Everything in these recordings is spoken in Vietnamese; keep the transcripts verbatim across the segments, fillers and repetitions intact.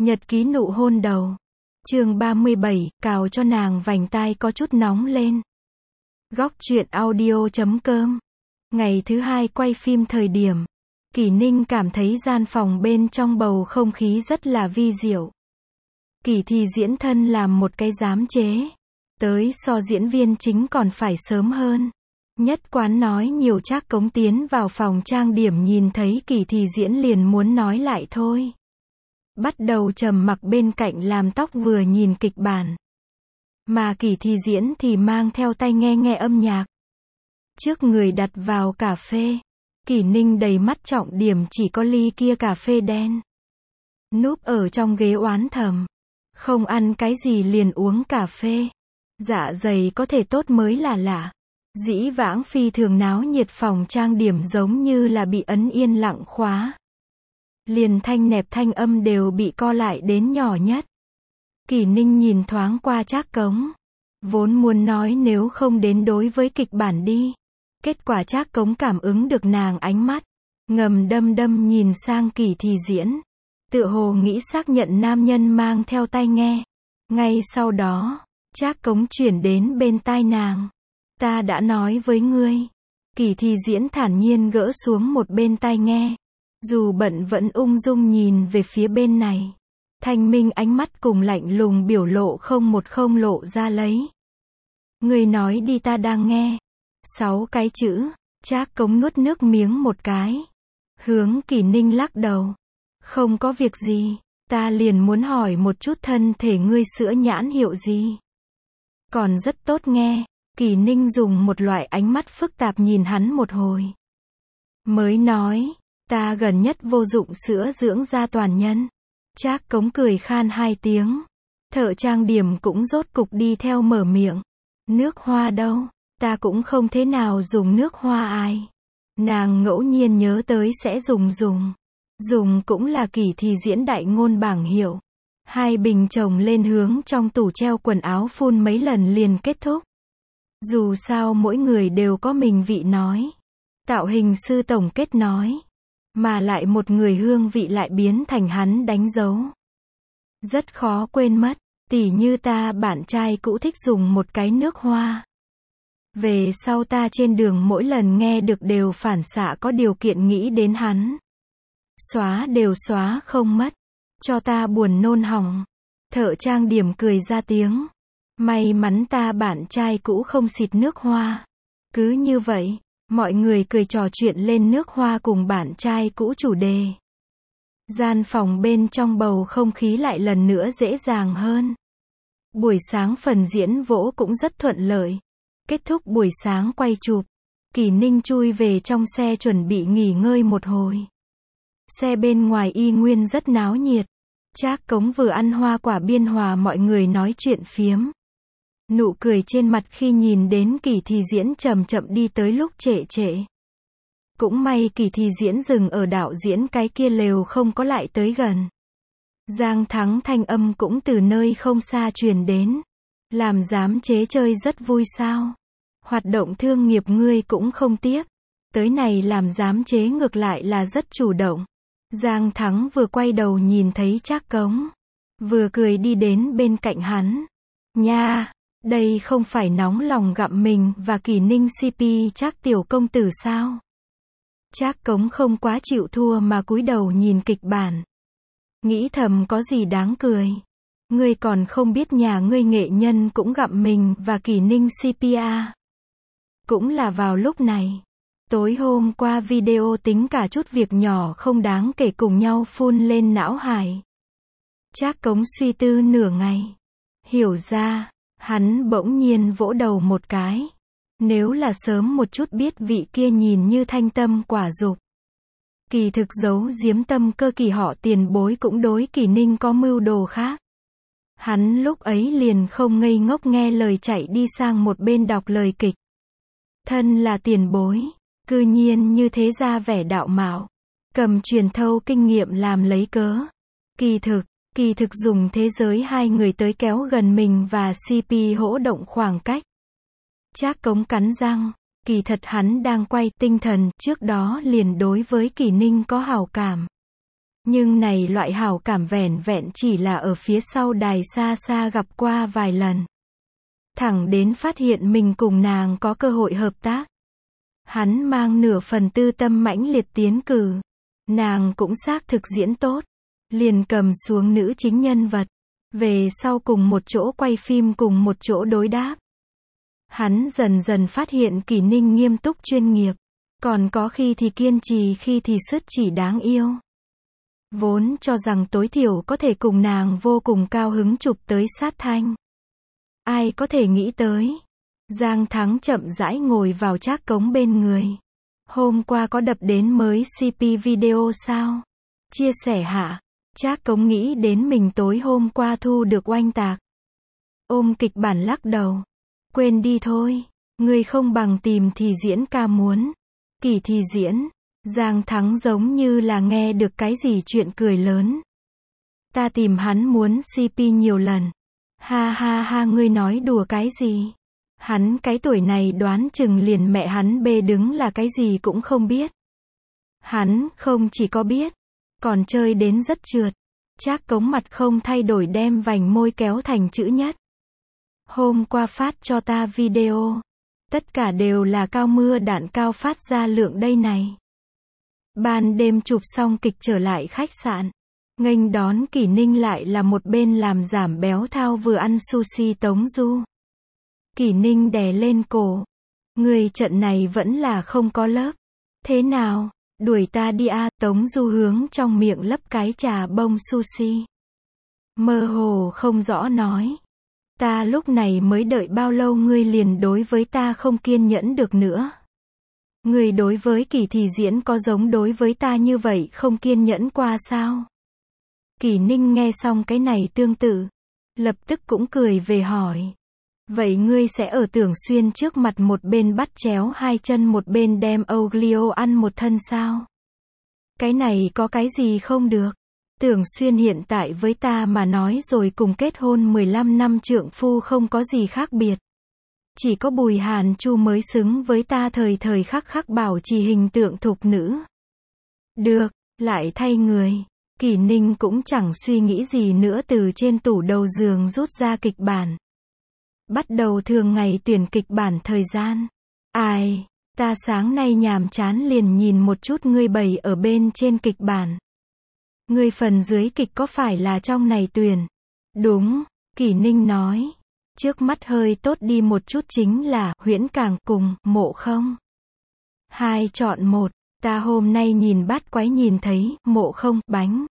Nhật ký nụ hôn đầu. Chương ba mươi bảy, cào cho nàng vành tai có chút nóng lên. Góc truyện audio chấm com. Ngày thứ hai quay phim thời điểm, Kỷ Ninh cảm thấy gian phòng bên trong bầu không khí rất là vi diệu. Kỷ Thị diễn thân làm một cái giám chế. Tới so diễn viên chính còn phải sớm hơn. Nhất quán nói nhiều Trác Cống tiến vào phòng trang điểm nhìn thấy Kỷ Thị diễn liền muốn nói lại thôi. Bắt đầu trầm mặc bên cạnh làm tóc vừa nhìn kịch bản. Mà Kỷ Thị diễn thì mang theo tai nghe nghe âm nhạc. Trước người đặt vào cà phê. Kỷ Ninh đầy mắt trọng điểm chỉ có ly kia cà phê đen. Núp ở trong ghế oán thầm. Không ăn cái gì liền uống cà phê. Dạ dày có thể tốt mới là lạ. Dĩ vãng phi thường náo nhiệt phòng trang điểm giống như là bị ấn yên lặng khóa. Liền thanh nẹp thanh âm đều bị co lại đến nhỏ nhất. Kỷ Ninh nhìn thoáng qua Trác Cống. Vốn muốn nói nếu không đến đối với kịch bản đi. Kết quả Trác Cống cảm ứng được nàng ánh mắt. Ngầm đâm đâm nhìn sang Kỷ Thị diễn. Tựa hồ nghĩ xác nhận nam nhân mang theo tai nghe. Ngay sau đó, Trác Cống chuyển đến bên tai nàng. Ta đã nói với ngươi. Kỷ Thị diễn thản nhiên gỡ xuống một bên tai nghe. Dù bận vẫn ung dung nhìn về phía bên này. Thanh minh ánh mắt cùng lạnh lùng biểu lộ không một không lộ ra lấy. Ngươi nói đi ta đang nghe. Sáu cái chữ. Trác Cống nuốt nước miếng một cái. Hướng Kỷ Ninh lắc đầu. Không có việc gì. Ta liền muốn hỏi một chút thân thể ngươi sữa nhãn hiệu gì. Còn rất tốt nghe. Kỷ Ninh dùng một loại ánh mắt phức tạp nhìn hắn một hồi. Mới nói. Ta gần nhất vô dụng sữa dưỡng da toàn nhân. Trác Cống cười khan hai tiếng. Thợ trang điểm cũng rốt cục đi theo mở miệng. Nước hoa đâu? Ta cũng không thế nào dùng nước hoa ai. Nàng ngẫu nhiên nhớ tới sẽ dùng dùng. Dùng cũng là Kỷ Thị diễn đại ngôn bảng hiệu. Hai bình chồng lên hướng trong tủ treo quần áo phun mấy lần liền kết thúc. Dù sao mỗi người đều có mình vị nói. Tạo hình sư tổng kết nói. Mà lại một người hương vị lại biến thành hắn đánh dấu. Rất khó quên mất. Tỉ như ta bạn trai cũ thích dùng một cái nước hoa. Về sau ta trên đường mỗi lần nghe được đều phản xạ có điều kiện nghĩ đến hắn. Xóa đều xóa không mất. Cho ta buồn nôn hỏng. Thợ trang điểm cười ra tiếng. May mắn ta bạn trai cũ không xịt nước hoa. Cứ như vậy, mọi người cười trò chuyện lên nước hoa cùng bạn trai cũ chủ đề. Gian phòng bên trong bầu không khí lại lần nữa dễ dàng hơn. Buổi sáng phần diễn vỗ cũng rất thuận lợi. Kết thúc buổi sáng quay chụp. Kỷ Ninh chui về trong xe chuẩn bị nghỉ ngơi một hồi. Xe bên ngoài y nguyên rất náo nhiệt. Trác Cống vừa ăn hoa quả biên hòa mọi người nói chuyện phiếm. Nụ cười trên mặt khi nhìn đến Kỷ Thị diễn chậm chậm đi tới lúc trễ trễ. Cũng may Kỷ Thị diễn dừng ở đạo diễn cái kia lều không có lại tới gần. Giang Thắng thanh âm cũng từ nơi không xa truyền đến. Làm giám chế chơi rất vui sao? Hoạt động thương nghiệp ngươi cũng không tiếc. Tới này làm giám chế ngược lại là rất chủ động. Giang Thắng vừa quay đầu nhìn thấy Trác Cống. Vừa cười đi đến bên cạnh hắn. Nha, đây không phải nóng lòng gặm mình và Kỷ Ninh xê pê Trác tiểu công tử sao? Trác Cống không quá chịu thua mà cúi đầu nhìn kịch bản. Nghĩ thầm có gì đáng cười. Ngươi còn không biết nhà ngươi nghệ nhân cũng gặm mình và Kỷ Ninh xê pê à. Cũng là vào lúc này. Tối hôm qua video tính cả chút việc nhỏ không đáng kể cùng nhau phun lên não hải. Trác Cống suy tư nửa ngày. Hiểu ra, hắn bỗng nhiên vỗ đầu một cái. Nếu là sớm một chút biết vị kia nhìn như thanh tâm quả dục. Kỳ thực giấu giếm tâm cơ Kỳ họ tiền bối cũng đối Kỷ Ninh có mưu đồ khác. Hắn lúc ấy liền không ngây ngốc nghe lời chạy đi sang một bên đọc lời kịch. Thân là tiền bối. Cư nhiên như thế ra vẻ đạo mạo. Cầm truyền thâu kinh nghiệm làm lấy cớ. Kỳ thực, kỳ thực dùng thế giới hai người tới kéo gần mình và xê pê hỗ động khoảng cách. Trác Cống cắn răng. Kỳ thật hắn đang quay tinh thần trước đó liền đối với Kỷ Ninh có hảo cảm. Nhưng này loại hảo cảm vẻn vẹn chỉ là ở phía sau đài xa xa gặp qua vài lần. Thẳng đến phát hiện mình cùng nàng có cơ hội hợp tác. Hắn mang nửa phần tư tâm mãnh liệt tiến cử. Nàng cũng xác thực diễn tốt. Liền cầm xuống nữ chính nhân vật. Về sau cùng một chỗ quay phim cùng một chỗ đối đáp. Hắn dần dần phát hiện Kỷ Ninh nghiêm túc chuyên nghiệp. Còn có khi thì kiên trì, khi thì sứt chỉ đáng yêu. Vốn cho rằng tối thiểu có thể cùng nàng vô cùng cao hứng chụp tới sát thanh. Ai có thể nghĩ tới. Giang Thắng chậm rãi ngồi vào Trác Cống bên người. Hôm qua có đập đến mới xê pê video sao? Chia sẻ hả? Trác Cống nghĩ đến mình tối hôm qua thu được oanh tạc. Ôm kịch bản lắc đầu. Quên đi thôi. Người không bằng tìm thì diễn ca muốn. Kỳ thì diễn. Giang Thắng giống như là nghe được cái gì chuyện cười lớn. Ta tìm hắn muốn xê pê nhiều lần. Ha ha ha, ngươi nói đùa cái gì? Hắn cái tuổi này đoán chừng liền mẹ hắn bê đứng là cái gì cũng không biết. Hắn không chỉ có biết, còn chơi đến rất trượt. Trác Cống mặt không thay đổi đem vành môi kéo thành chữ nhất. Hôm qua phát cho ta video. Tất cả đều là cao mưa đạn cao phát ra lượng đây này. Ban đêm chụp xong kịch trở lại khách sạn. Nghênh đón Kỷ Ninh lại là một bên làm giảm béo thao vừa ăn sushi Tống Du. Kỷ Ninh đè lên cổ. Người trận này vẫn là không có lớp. Thế nào? Đuổi ta đi a. Tống Du hướng trong miệng lấp cái trà bông sushi. Mơ hồ không rõ nói. Ta lúc này mới đợi bao lâu ngươi liền đối với ta không kiên nhẫn được nữa. Ngươi đối với Kỷ thì diễn có giống đối với ta như vậy không kiên nhẫn qua sao? Kỷ Ninh nghe xong cái này tương tự. Lập tức cũng cười về hỏi. Vậy ngươi sẽ ở Tưởng Xuyên trước mặt một bên bắt chéo hai chân một bên đem Oglio ăn một thân sao? Cái này có cái gì không được? Tưởng Xuyên hiện tại với ta mà nói rồi cùng kết hôn mười lăm năm trượng phu không có gì khác biệt. Chỉ có Bùi Hàn Chu mới xứng với ta thời thời khắc khắc bảo trì hình tượng thục nữ. Được, lại thay người. Kỷ Ninh cũng chẳng suy nghĩ gì nữa từ trên tủ đầu giường rút ra kịch bản. Bắt đầu thường ngày tuyển kịch bản thời gian. Ai, ta sáng nay nhàm chán liền nhìn một chút ngươi bày ở bên trên kịch bản. Ngươi phần dưới kịch có phải là trong này tuyển? Đúng, Kỷ Ninh nói. Trước mắt hơi tốt đi một chút chính là Huyễn Càng cùng Mộ Không. Hai chọn một, ta hôm nay nhìn bát quái nhìn thấy Mộ Không bánh.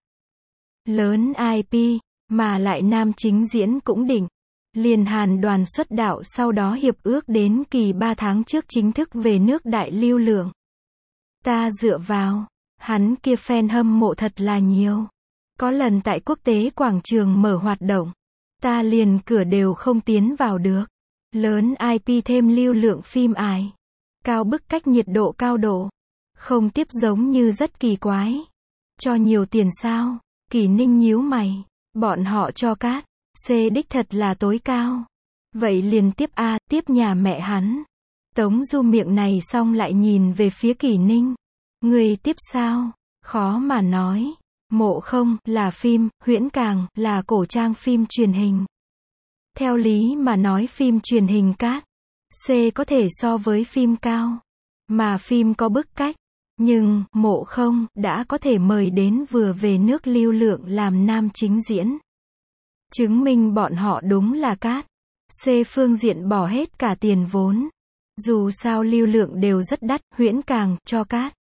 Lớn i pê, mà lại nam chính diễn cũng đỉnh. Liền Hàn đoàn xuất đạo sau đó hiệp ước đến kỳ ba tháng trước chính thức về nước đại lưu lượng. Ta dựa vào, hắn kia fan hâm mộ thật là nhiều. Có lần tại quốc tế quảng trường mở hoạt động, ta liền cửa đều không tiến vào được. Lớn i pê thêm lưu lượng phim ải. Cao bức cách nhiệt độ cao độ. Không tiếp giống như rất kỳ quái. Cho nhiều tiền sao? Kỷ Ninh nhíu mày. Bọn họ cho cát. C đích thật là tối cao. Vậy liền tiếp A, tiếp nhà mẹ hắn. Tống Du miệng này xong lại nhìn về phía Kỷ Ninh. Người tiếp sao? Khó mà nói. Mộ Không là phim, Huyễn Càng là cổ trang phim truyền hình. Theo lý mà nói phim truyền hình cát. C có thể so với phim cao. Mà phim có bức cách. Nhưng, Mộ Không đã có thể mời đến vừa về nước lưu lượng làm nam chính diễn. Chứng minh bọn họ đúng là cát. C phương diện bỏ hết cả tiền vốn. Dù sao lưu lượng đều rất đắt, Huyễn Càng cho cát.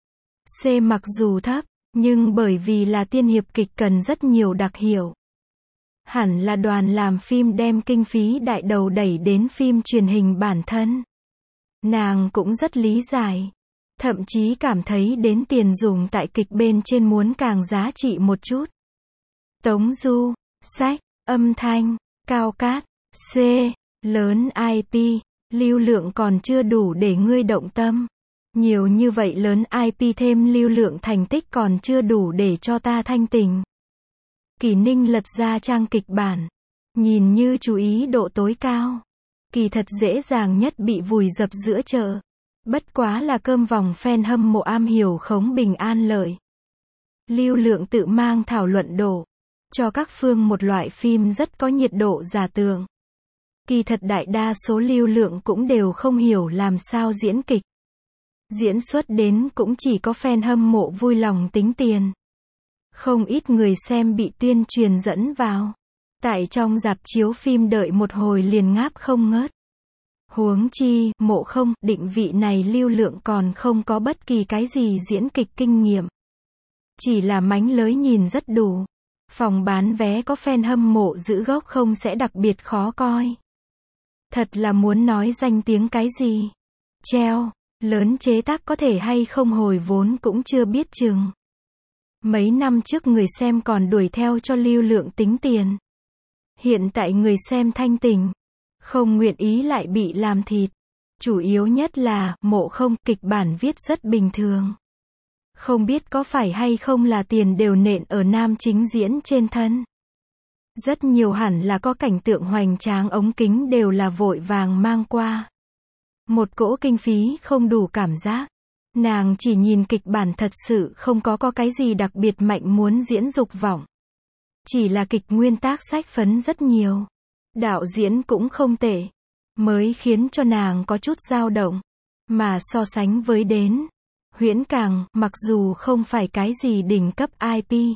C mặc dù thấp, nhưng bởi vì là tiên hiệp kịch cần rất nhiều đặc hiệu. Hẳn là đoàn làm phim đem kinh phí đại đầu đẩy đến phim truyền hình bản thân. Nàng cũng rất lý giải. Thậm chí cảm thấy đến tiền dùng tại kịch bên trên muốn càng giá trị một chút. Tống Du, sách, âm thanh, cao cát, C, lớn i pê, lưu lượng còn chưa đủ để ngươi động tâm. Nhiều như vậy lớn i pê thêm lưu lượng thành tích còn chưa đủ để cho ta thanh tình. Kỷ Ninh lật ra trang kịch bản. Nhìn như chú ý độ tối cao. Kỳ thật dễ dàng nhất bị vùi dập giữa chợ. Bất quá là cơm vòng fan hâm mộ am hiểu khống bình an lợi. Lưu Lượng tự mang thảo luận đổ cho các phương một loại phim rất có nhiệt độ giả tưởng. Kỳ thật đại đa số Lưu Lượng cũng đều không hiểu làm sao diễn kịch. Diễn xuất đến cũng chỉ có fan hâm mộ vui lòng tính tiền. Không ít người xem bị tuyên truyền dẫn vào. Tại trong rạp chiếu phim đợi một hồi liền ngáp không ngớt. Huống chi, Mộ Không, định vị này Lưu Lượng còn không có bất kỳ cái gì diễn kịch kinh nghiệm. Chỉ là mánh lới nhìn rất đủ. Phòng bán vé có fan hâm mộ giữ gốc không sẽ đặc biệt khó coi. Thật là muốn nói danh tiếng cái gì. Treo, lớn chế tác có thể hay không hồi vốn cũng chưa biết chừng. Mấy năm trước người xem còn đuổi theo cho Lưu Lượng tính tiền. Hiện tại người xem thanh tỉnh, không nguyện ý lại bị làm thịt. Chủ yếu nhất là, Mộ Không, kịch bản viết rất bình thường. Không biết có phải hay không là tiền đều nện ở nam chính diễn trên thân. Rất nhiều hẳn là có cảnh tượng hoành tráng ống kính đều là vội vàng mang qua. Một cỗ kinh phí không đủ cảm giác. Nàng chỉ nhìn kịch bản thật sự không có có cái gì đặc biệt mạnh muốn diễn dục vọng. Chỉ là kịch nguyên tác sách phấn rất nhiều. Đạo diễn cũng không tệ. Mới khiến cho nàng có chút dao động. Mà so sánh với đến Huyễn Càng, mặc dù không phải cái gì đỉnh cấp i pê.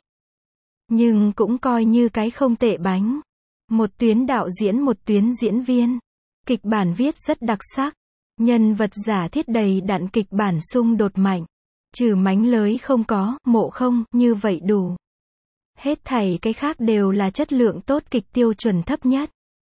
Nhưng cũng coi như cái không tệ bánh. Một tuyến đạo diễn một tuyến diễn viên. Kịch bản viết rất đặc sắc. Nhân vật giả thiết đầy đặn kịch bản xung đột mạnh. Trừ mánh lới không có, Mộ Không, như vậy đủ. Hết thảy cái khác đều là chất lượng tốt kịch tiêu chuẩn thấp nhất.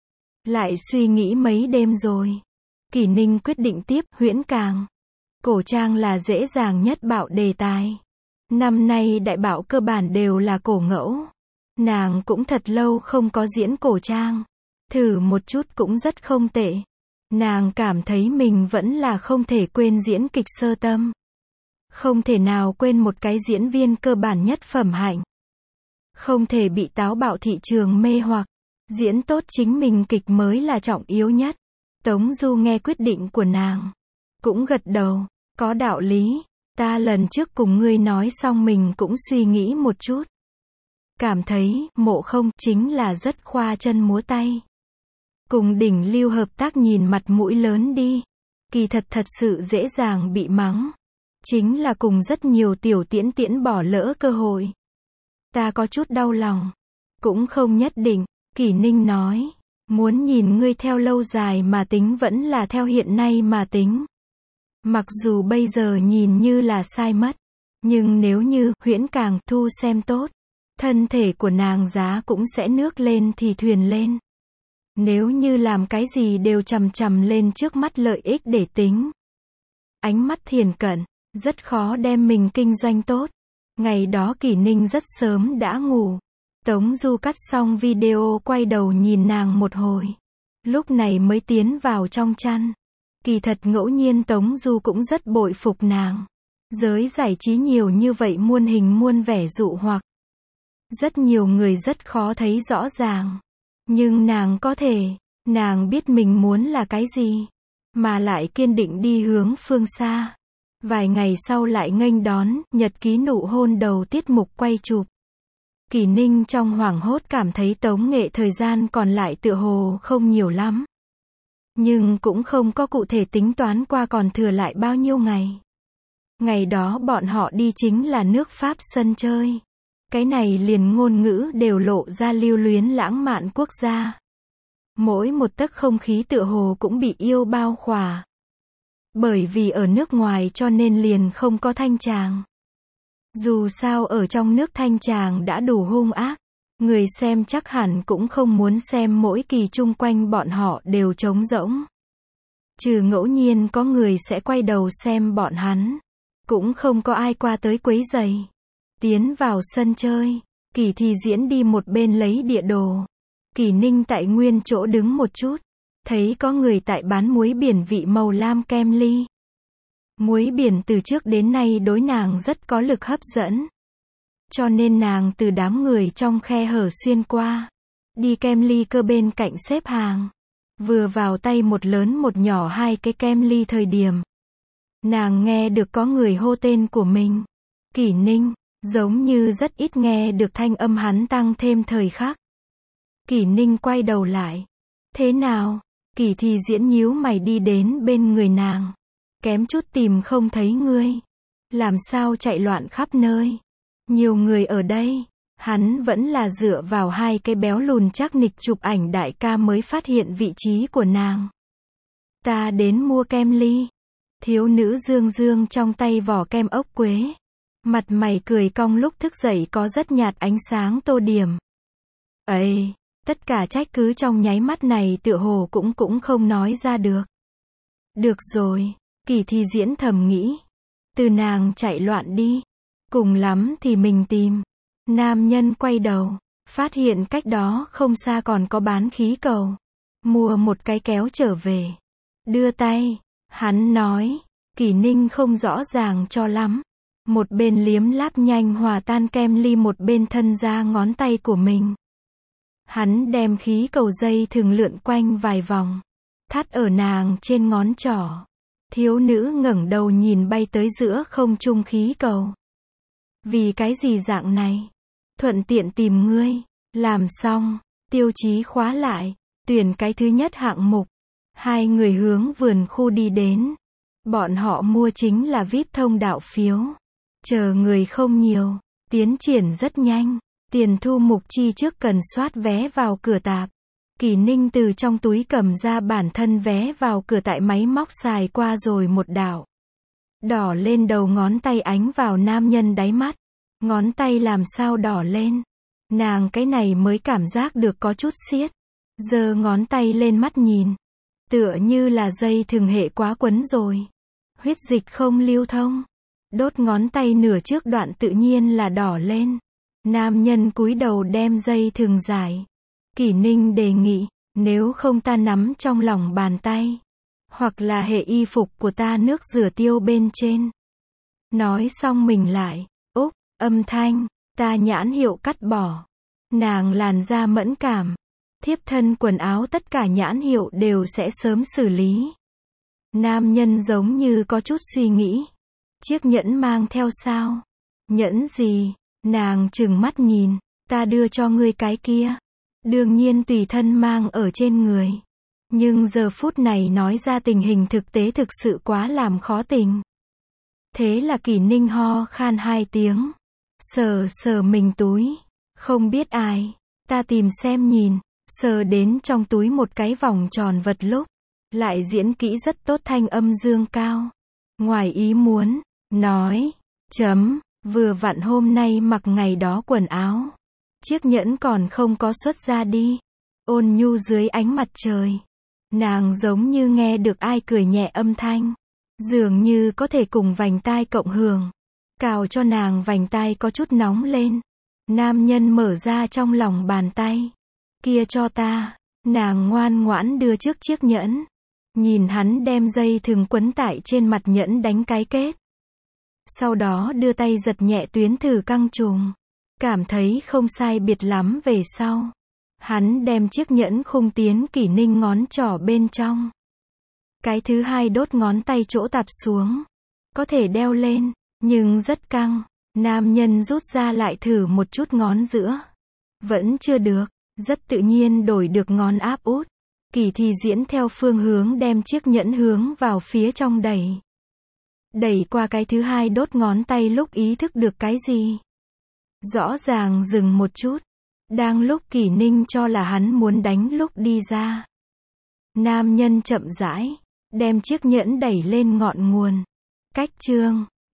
Lại suy nghĩ mấy đêm rồi. Kỷ Ninh quyết định tiếp Huyễn Càng. Cổ trang là dễ dàng nhất bạo đề tài. Năm nay đại bạo cơ bản đều là cổ ngẫu. Nàng cũng thật lâu không có diễn cổ trang. Thử một chút cũng rất không tệ. Nàng cảm thấy mình vẫn là không thể quên diễn kịch sơ tâm. Không thể nào quên một cái diễn viên cơ bản nhất phẩm hạnh. Không thể bị táo bạo thị trường mê hoặc. Diễn tốt chính mình kịch mới là trọng yếu nhất. Tống Du nghe quyết định của nàng. Cũng gật đầu. Có đạo lý. Ta lần trước cùng ngươi nói xong mình cũng suy nghĩ một chút. Cảm thấy, Mộ Không, chính là rất khoa chân múa tay. Cùng đỉnh lưu hợp tác nhìn mặt mũi lớn đi. Kỳ thật thật sự dễ dàng bị mắng. Chính là cùng rất nhiều tiểu tiễn tiễn bỏ lỡ cơ hội. Ta có chút đau lòng. Cũng không nhất định, Kỷ Ninh nói. Muốn nhìn ngươi theo lâu dài mà tính vẫn là theo hiện nay mà tính. Mặc dù bây giờ nhìn như là sai mất. Nhưng nếu như, Huyễn Càng, thu xem tốt. Thân thể của nàng giá cũng sẽ nước lên thì thuyền lên. Nếu như làm cái gì đều chằm chằm lên trước mắt lợi ích để tính. Ánh mắt thiền cận, rất khó đem mình kinh doanh tốt. Ngày đó Kỷ Ninh rất sớm đã ngủ. Tống Du cắt xong video quay đầu nhìn nàng một hồi. Lúc này mới tiến vào trong chăn. Kỳ thật ngẫu nhiên Tống Du cũng rất bội phục nàng. Giới giải trí nhiều như vậy muôn hình muôn vẻ dụ hoặc. Rất nhiều người rất khó thấy rõ ràng. Nhưng nàng có thể, nàng biết mình muốn là cái gì. Mà lại kiên định đi hướng phương xa. Vài ngày sau lại nghênh đón, nhật ký nụ hôn đầu tiết mục quay chụp. Kỷ Ninh trong hoảng hốt cảm thấy Tống Nghệ thời gian còn lại tựa hồ không nhiều lắm. Nhưng cũng không có cụ thể tính toán qua còn thừa lại bao nhiêu ngày. Ngày đó bọn họ đi chính là nước Pháp sân chơi. Cái này liền ngôn ngữ đều lộ ra lưu luyến lãng mạn quốc gia. Mỗi một tấc không khí tựa hồ cũng bị yêu bao khỏa. Bởi vì ở nước ngoài cho nên liền không có thanh tràng. Dù sao ở trong nước thanh tràng đã đủ hung ác. Người xem chắc hẳn cũng không muốn xem mỗi kỳ chung quanh bọn họ đều trống rỗng. Trừ ngẫu nhiên có người sẽ quay đầu xem bọn hắn. Cũng không có ai qua tới quấy rầy. Tiến vào sân chơi, Kỷ thì diễn đi một bên lấy địa đồ. Kỷ Ninh tại nguyên chỗ đứng một chút. Thấy có người tại bán muối biển vị màu lam kem ly. Muối biển từ trước đến nay đối nàng rất có lực hấp dẫn. Cho nên nàng từ đám người trong khe hở xuyên qua. Đi kem ly cơ bên cạnh xếp hàng. Vừa vào tay một lớn một nhỏ hai cái kem ly thời điểm. Nàng nghe được có người hô tên của mình. Kỷ Ninh. Giống như rất ít nghe được thanh âm hắn tăng thêm thời khắc. Kỷ Ninh quay đầu lại. Thế nào? Kỷ Thi Diễn nhíu mày đi đến bên người nàng. Kém chút tìm không thấy ngươi. Làm sao chạy loạn khắp nơi? Nhiều người ở đây. Hắn vẫn là dựa vào hai cái béo lùn chắc nịch chụp ảnh đại ca mới phát hiện vị trí của nàng. Ta đến mua kem ly. Thiếu nữ dương dương trong tay vỏ kem ốc quế. Mặt mày cười cong lúc thức dậy có rất nhạt ánh sáng tô điểm. Ấy, tất cả trách cứ trong nháy mắt này tựa hồ cũng cũng không nói ra được. Được rồi, Kỷ Thi Diễn thầm nghĩ. Từ nàng chạy loạn đi. Cùng lắm thì mình tìm. Nam nhân quay đầu, phát hiện cách đó không xa còn có bán khí cầu. Mua một cái kéo trở về. Đưa tay, hắn nói. Kỷ Ninh không rõ ràng cho lắm. Một bên liếm láp nhanh hòa tan kem ly, một bên thân ra ngón tay của mình. Hắn đem khí cầu dây thường lượn quanh vài vòng. Thắt ở nàng trên ngón trỏ. Thiếu nữ ngẩng đầu nhìn bay tới giữa không trung khí cầu. Vì cái gì dạng này? Thuận tiện tìm ngươi. Làm xong, tiêu chí khóa lại. Tuyển cái thứ nhất hạng mục. Hai người hướng vườn khu đi đến. Bọn họ mua chính là vi ai pi thông đạo phiếu. Chờ người không nhiều. Tiến triển rất nhanh. Tiền thu mục chi trước cần soát vé vào cửa tạp. Kỷ Ninh từ trong túi cầm ra bản thân vé vào cửa tại máy móc xài qua rồi một đạo. Đỏ lên đầu ngón tay ánh vào nam nhân đáy mắt. Ngón tay làm sao đỏ lên. Nàng cái này mới cảm giác được có chút xiết. Giơ ngón tay lên mắt nhìn. Tựa như là dây thừng hệ quá quấn rồi. Huyết dịch không lưu thông. Đốt ngón tay nửa trước đoạn tự nhiên là đỏ lên. Nam nhân cúi đầu đem dây thừng giải. Kỷ Ninh đề nghị, nếu không ta nắm trong lòng bàn tay. Hoặc là hệ y phục của ta nước rửa tiêu bên trên. Nói xong mình lại, úp, âm thanh, ta nhãn hiệu cắt bỏ. Nàng làn da mẫn cảm. Thiếp thân quần áo tất cả nhãn hiệu đều sẽ sớm xử lý. Nam nhân giống như có chút suy nghĩ. Chiếc nhẫn mang theo sao? Nhẫn gì? Nàng trừng mắt nhìn. Ta đưa cho ngươi cái kia. Đương nhiên tùy thân mang ở trên người. Nhưng giờ phút này nói ra tình hình thực tế thực sự quá làm khó tình. Thế là Kỷ Ninh ho khan hai tiếng. Sờ sờ mình túi. Không biết ai. Ta tìm xem nhìn. Sờ đến trong túi một cái vòng tròn vật lúc. Lại diễn kỹ rất tốt, thanh âm dương cao. Ngoài ý muốn. Nói. Chấm. Vừa vặn hôm nay mặc ngày đó quần áo. Chiếc nhẫn còn không có xuất ra đi. Ôn nhu dưới ánh mặt trời. Nàng giống như nghe được ai cười nhẹ âm thanh. Dường như có thể cùng vành tai cộng hưởng. Cào cho nàng vành tai có chút nóng lên. Nam nhân mở ra trong lòng bàn tay. Kia cho ta. Nàng ngoan ngoãn đưa trước chiếc nhẫn. Nhìn hắn đem dây thừng quấn tại trên mặt nhẫn đánh cái kết. Sau đó đưa tay giật nhẹ tuyến thử căng trùng. Cảm thấy không sai biệt lắm về sau. Hắn đem chiếc nhẫn khung tiến Kỷ Ninh ngón trỏ bên trong. Cái thứ hai đốt ngón tay chỗ tạp xuống. Có thể đeo lên, nhưng rất căng. Nam nhân rút ra lại thử một chút ngón giữa. Vẫn chưa được, rất tự nhiên đổi được ngón áp út. Kỷ Thi Diễn theo phương hướng đem chiếc nhẫn hướng vào phía trong đẩy. Đẩy qua cái thứ hai đốt ngón tay lúc ý thức được cái gì. Rõ ràng dừng một chút. Đang lúc Kỷ Ninh cho là hắn muốn đánh lúc đi ra. Nam nhân chậm rãi, đem chiếc nhẫn đẩy lên ngọn nguồn. Cách chương